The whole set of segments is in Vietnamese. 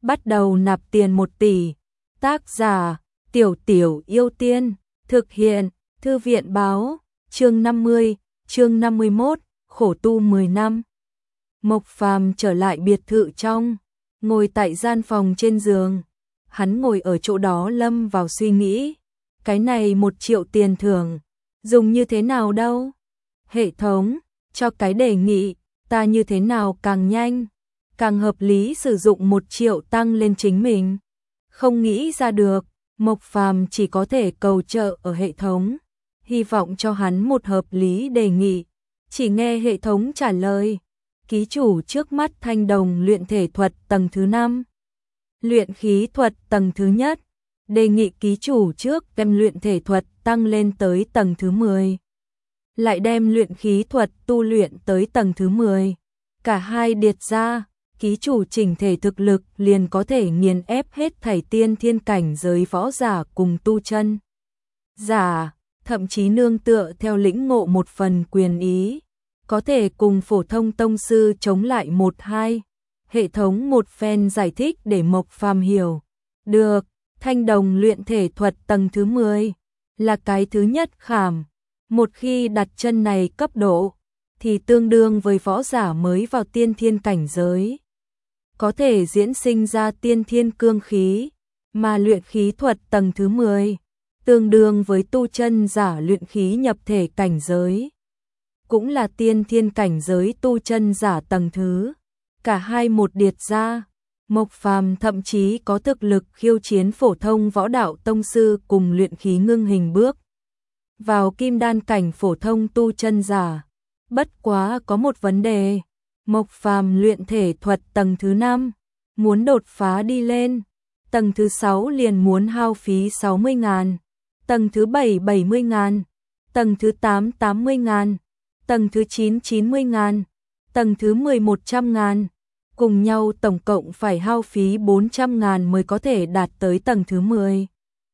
bắt đầu nạp tiền 1 tỷ. Tác giả: Tiểu Tiểu Yêu Tiên. Thực hiện: Thư viện báo. Chương 50, chương 51, khổ tu 10 năm. Mộc Phàm trở lại biệt thự trong, ngồi tại gian phòng trên giường. Hắn ngồi ở chỗ đó lâm vào suy nghĩ. Cái này 1 triệu tiền thưởng, dùng như thế nào đâu? Hệ thống, cho cái đề nghị, ta như thế nào càng nhanh, càng hợp lý sử dụng 1 triệu tăng lên chính mình. Không nghĩ ra được, Mộc Phàm chỉ có thể cầu trợ ở hệ thống, hy vọng cho hắn một hợp lý đề nghị. Chỉ nghe hệ thống trả lời, ký chủ trước mắt Thanh Đồng luyện thể thuật tầng thứ 5, luyện khí thuật tầng thứ nhất, đề nghị ký chủ trước đem luyện thể thuật tăng lên tới tầng thứ 10, lại đem luyện khí thuật tu luyện tới tầng thứ 10. Cả hai điệt ra, ký chủ chỉnh thể thực lực liền có thể nghiền ép hết thảy tiên thiên cảnh giới võ giả cùng tu chân giả, thậm chí nương tựa theo lĩnh ngộ một phần quyền ý, có thể cùng phổ thông tông sư chống lại 1-2. Hệ thống một phen giải thích để Mộc Phàm hiểu được, Thanh Đồng luyện thể thuật tầng thứ 10 là cái thứ nhất khảm. Một khi đặt chân này cấp độ, thì tương đương với võ giả mới vào tiên thiên cảnh giới, có thể diễn sinh ra tiên thiên cương khí, mà luyện khí thuật tầng thứ 10, tương đương với tu chân giả luyện khí nhập thể cảnh giới, cũng là tiên thiên cảnh giới tu chân giả tầng thứ. Cả hai một điệt ra, Mộc Phàm thậm chí có thực lực khiêu chiến phổ thông võ đạo tông sư cùng luyện khí ngưng hình bước vào kim đan cảnh phổ thông tu chân giả. Bất quá có một vấn đề, Mộc Phàm luyện thể thuật tầng thứ 5, muốn đột phá đi lên, tầng thứ 6 liền muốn hao phí 60.000, tầng thứ 7 70.000, tầng thứ 8 80.000, tầng thứ 9 90.000, tầng thứ 10 100.000, cùng nhau tổng cộng phải hao phí 400.000 mới có thể đạt tới tầng thứ 10.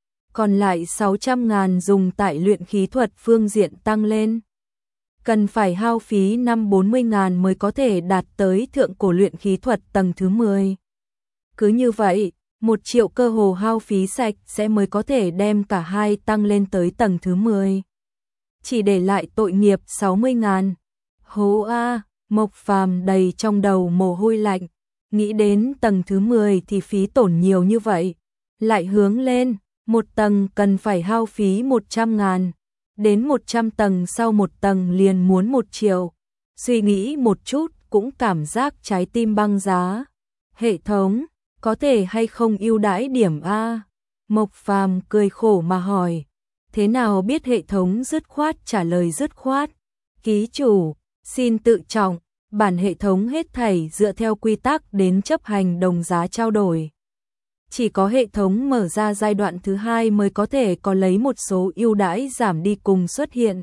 Còn lại 600.000 dùng tại luyện khí thuật phương diện tăng lên. Cần phải hao phí 40.000 mới có thể đạt tới thượng cổ luyện khí thuật tầng thứ 10. Cứ như vậy, 1 triệu cơ hồ hao phí sạch sẽ mới có thể đem cả hai tăng lên tới tầng thứ 10. Chỉ để lại tội nghiệp 60.000. Hố a, Mộc Phàm đầy trong đầu mồ hôi lạnh, nghĩ đến tầng thứ 10 thì phí tổn nhiều như vậy, lại hướng lên, một tầng cần phải hao phí 100.000, đến 100 tầng sau một tầng liền muốn 1 triệu. Suy nghĩ một chút cũng cảm giác trái tim băng giá. Hệ thống, có thể hay không ưu đãi điểm a? Mộc Phàm cười khổ mà hỏi. Thế nào biết hệ thống dứt khoát trả lời dứt khoát. Ký chủ, xin tự trọng, bản hệ thống hết thảy dựa theo quy tắc đến chấp hành đồng giá trao đổi. Chỉ có hệ thống mở ra giai đoạn thứ 2 mới có thể có lấy một số ưu đãi giảm đi cùng xuất hiện.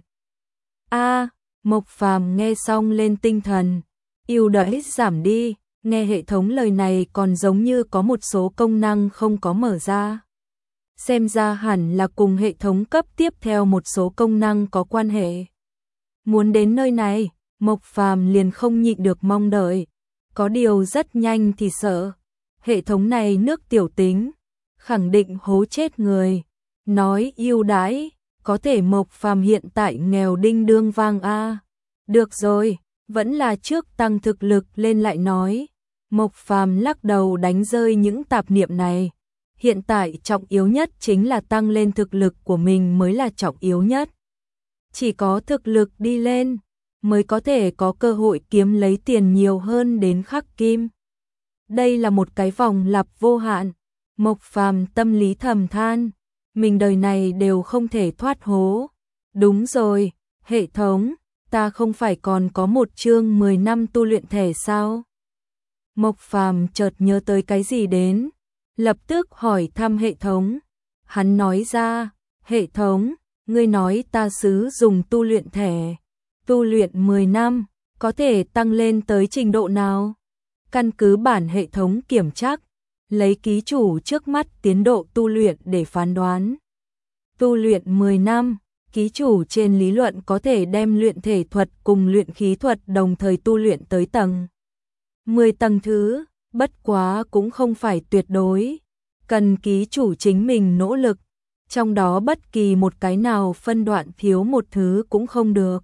A, Mộc Phàm nghe xong lên tinh thần. Ưu đãi giảm đi, nghe hệ thống lời này còn giống như có một số công năng không có mở ra. Xem ra hẳn là cùng hệ thống cấp tiếp theo một số công năng có quan hệ. Muốn đến nơi này, Mộc Phàm liền không nhịn được mong đợi. Có điều rất nhanh thì sợ. Hệ thống này nước tiểu tính, khẳng định hố chết người. Nói ưu đãi, có thể Mộc Phàm hiện tại nghèo đinh đương vang a. Được rồi, vẫn là trước tăng thực lực lên lại nói. Mộc Phàm lắc đầu đánh rơi những tạp niệm này. Hiện tại trọng yếu nhất chính là tăng lên thực lực của mình mới là trọng yếu nhất. Chỉ có thực lực đi lên, mới có thể có cơ hội kiếm lấy tiền nhiều hơn đến khắc kim. Đây là một cái vòng lặp vô hạn. Mộc Phàm tâm lý thầm than, mình đời này đều không thể thoát hố. Đúng rồi, hệ thống, ta không phải còn có một chương 10 năm tu luyện thể sao? Mộc Phàm chợt nhớ tới cái gì đến, lập tức hỏi thăm hệ thống. Hắn nói ra, hệ thống, ngươi nói ta sử dụng tu luyện thể, tu luyện 10 năm, có thể tăng lên tới trình độ nào? Căn cứ bản hệ thống kiểm tra, lấy ký chủ trước mắt tiến độ tu luyện để phán đoán. Tu luyện 10 năm, ký chủ trên lý luận có thể đem luyện thể thuật cùng luyện khí thuật đồng thời tu luyện tới tầng 10 tầng thứ bất quá cũng không phải tuyệt đối, cần ký chủ chính mình nỗ lực, trong đó bất kỳ một cái nào phân đoạn thiếu một thứ cũng không được.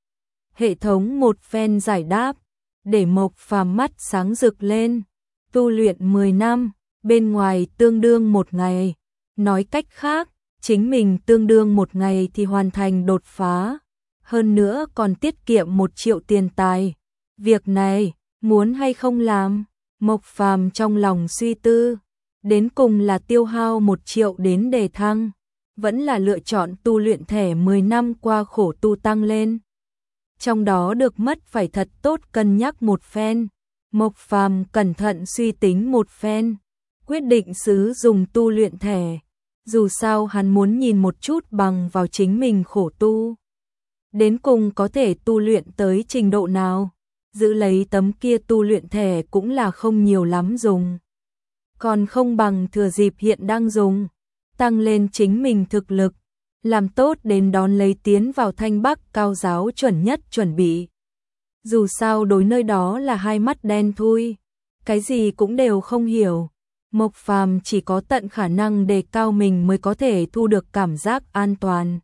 Hệ thống một phen giải đáp, để Mộc Phàm mắt sáng rực lên, tu luyện 10 năm, bên ngoài tương đương một ngày, nói cách khác, chính mình tương đương một ngày thì hoàn thành đột phá, hơn nữa còn tiết kiệm 1 triệu tiền tài. Việc này, muốn hay không làm? Mộc Phàm trong lòng suy tư, đến cùng là tiêu hao 1 triệu đến đề thăng, vẫn là lựa chọn tu luyện thẻ 10 năm qua khổ tu tăng lên. Trong đó được mất phải thật tốt cân nhắc một phen. Mộc Phàm cẩn thận suy tính một phen, quyết định sử dụng tu luyện thẻ. Dù sao hắn muốn nhìn một chút bằng vào chính mình khổ tu, đến cùng có thể tu luyện tới trình độ nào. Giữ lấy tấm kia tu luyện thẻ cũng là không nhiều lắm dùng, còn không bằng thừa dịp hiện đang dùng, tăng lên chính mình thực lực, làm tốt đến đón lấy tiến vào Thanh Bắc cao giáo chuẩn nhất chuẩn bị. Dù sao đối nơi đó là hai mắt đen thui, cái gì cũng đều không hiểu. Mộc Phàm chỉ có tận khả năng đề cao mình mới có thể thu được cảm giác an toàn.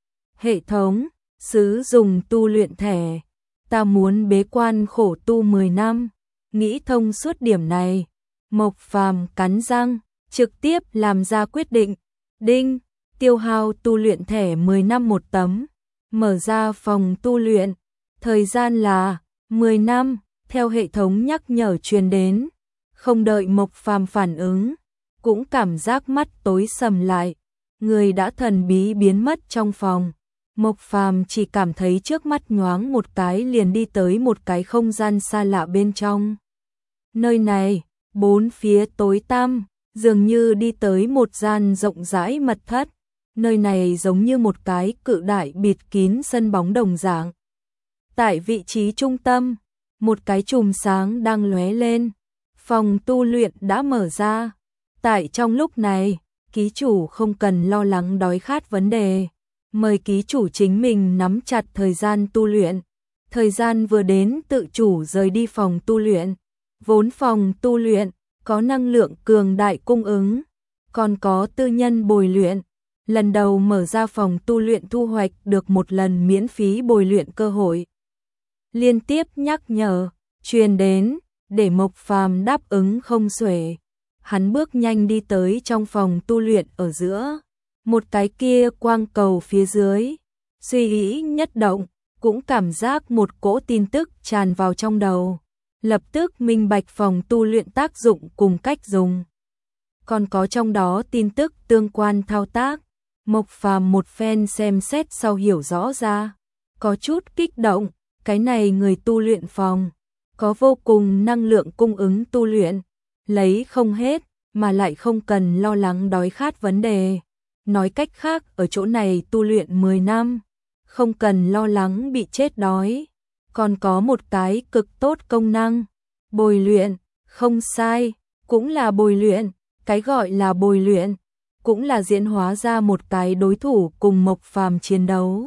Hệ thống, sử dụng tu luyện thẻ, ta muốn bế quan khổ tu 10 năm, nghĩ thông suốt điểm này. Mộc Phàm cắn răng, trực tiếp làm ra quyết định. Đinh, tiêu hao tu luyện thẻ 10 năm một tấm, mở ra phòng tu luyện, thời gian là 10 năm, theo hệ thống nhắc nhở truyền đến. Không đợi Mộc Phàm phản ứng, cũng cảm giác mắt tối sầm lại, người đã thần bí biến mất trong phòng. Mộc Phàm chỉ cảm thấy trước mắt nhoáng một cái liền đi tới một cái không gian xa lạ bên trong. Nơi này, bốn phía tối tăm, dường như đi tới một gian rộng rãi mật thất. Nơi này giống như một cái cự đại bịt kín sân bóng đồng dạng. Tại vị trí trung tâm, một cái chùm sáng đang lóe lên. Phòng tu luyện đã mở ra. Tại trong lúc này, ký chủ không cần lo lắng đói khát vấn đề. Mời ký chủ chính mình nắm chặt thời gian tu luyện. Thời gian vừa đến tự chủ rời đi phòng tu luyện. Vốn phòng tu luyện có năng lượng cường đại cung ứng, còn có tư nhân bồi luyện. Lần đầu mở ra phòng tu luyện thu hoạch được một lần miễn phí bồi luyện cơ hội. Liên tiếp nhắc nhở truyền đến, để Mộc Phàm đáp ứng không xuể. Hắn bước nhanh đi tới trong phòng tu luyện ở giữa, một cái kia quang cầu phía dưới. Suy nghĩ nhất động, cũng cảm giác một cỗ tin tức tràn vào trong đầu. Lập tức minh bạch phòng tu luyện tác dụng cùng cách dùng. Còn có trong đó tin tức tương quan thao tác. Mộc Phàm một phen xem xét sau hiểu rõ ra. Có chút kích động, cái này người tu luyện phòng có vô cùng năng lượng cung ứng tu luyện, lấy không hết, mà lại không cần lo lắng đói khát vấn đề. Nói cách khác, ở chỗ này tu luyện 10 năm, không cần lo lắng bị chết đói. Còn có một cái cực tốt công năng, bồi luyện, không sai, cũng là bồi luyện. Cái gọi là bồi luyện, cũng là diễn hóa ra một cái đối thủ cùng Mộc Phàm chiến đấu.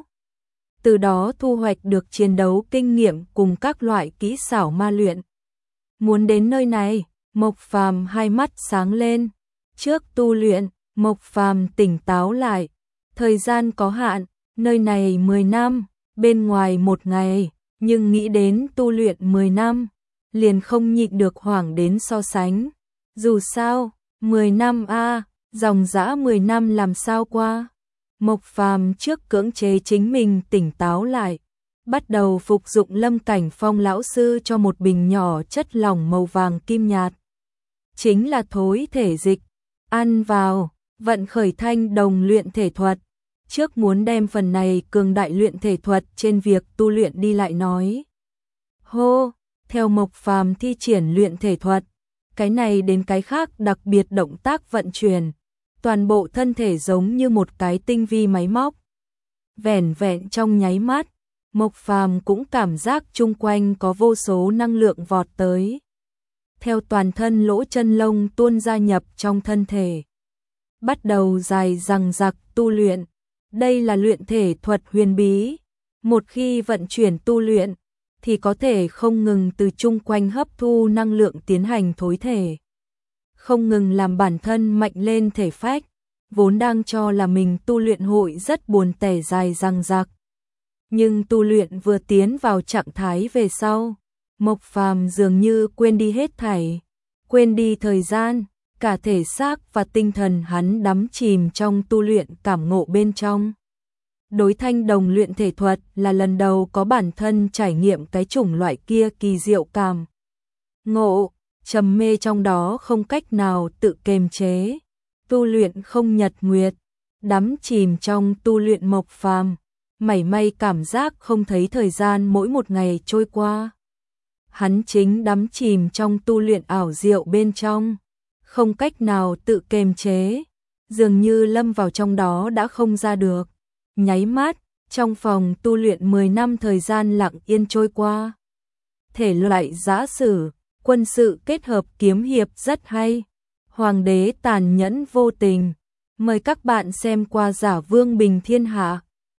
Từ đó thu hoạch được chiến đấu kinh nghiệm cùng các loại kỹ xảo ma luyện. Muốn đến nơi này, Mộc Phàm hai mắt sáng lên. Trước tu luyện, Mộc Phàm tỉnh táo lại. Thời gian có hạn, nơi này 10 năm, bên ngoài 1 ngày, nhưng nghĩ đến tu luyện 10 năm, liền không nhịn được hoảng đến so sánh. Dù sao, 10 năm dòng dã 10 năm làm sao qua. Mộc Phàm trước cưỡng chế chính mình tỉnh táo lại, bắt đầu phục dụng Lâm Cảnh Phong lão sư cho một bình nhỏ chất lỏng màu vàng kim nhạt. Chính là thối thể dịch, ăn vào, vận khởi thanh đồng luyện thể thuật. Trước muốn đem phần này cường đại luyện thể thuật trên việc tu luyện đi lại nói. Hô, theo Mộc Phàm thi triển luyện thể thuật, cái này đến cái khác đặc biệt động tác vận chuyển. Toàn bộ thân thể giống như một cái tinh vi máy móc. Vẻn vẹn trong nháy mắt, Mộc Phàm cũng cảm giác chung quanh có vô số năng lượng vọt tới. Theo toàn thân lỗ chân lông tuôn ra nhập trong thân thể. Bắt đầu dài dằng dặc tu luyện. Đây là luyện thể thuật huyền bí. Một khi vận chuyển tu luyện, thì có thể không ngừng từ chung quanh hấp thu năng lượng tiến hành thối thể. Không ngừng làm bản thân mạnh lên thể phách, vốn đang cho là mình tu luyện hội rất buồn tẻ dài dằng dặc. Nhưng tu luyện vừa tiến vào trạng thái về sau, Mộc Phàm dường như quên đi hết thảy, quên đi thời gian, cả thể xác và tinh thần hắn đắm chìm trong tu luyện cảm ngộ bên trong. Đối thanh đồng luyện thể thuật là lần đầu có bản thân trải nghiệm cái chủng loại kia kỳ diệu cảm ngộ, trầm mê trong đó không cách nào tự kiềm chế. Tu luyện không nhật nguyệt, đắm chìm trong tu luyện Mộc Phàm, mảy may cảm giác không thấy thời gian mỗi một ngày trôi qua. Hắn chính đắm chìm trong tu luyện ảo diệu bên trong, không cách nào tự kiềm chế, dường như lâm vào trong đó đã không ra được. Nháy mắt, trong phòng tu luyện 10 năm thời gian lặng yên trôi qua. Thể loại giã sử, quân sự kết hợp kiếm hiệp rất hay. Hoàng đế tàn nhẫn vô tình. Mời các bạn xem qua Giả Vương Bình Thiên Hạ.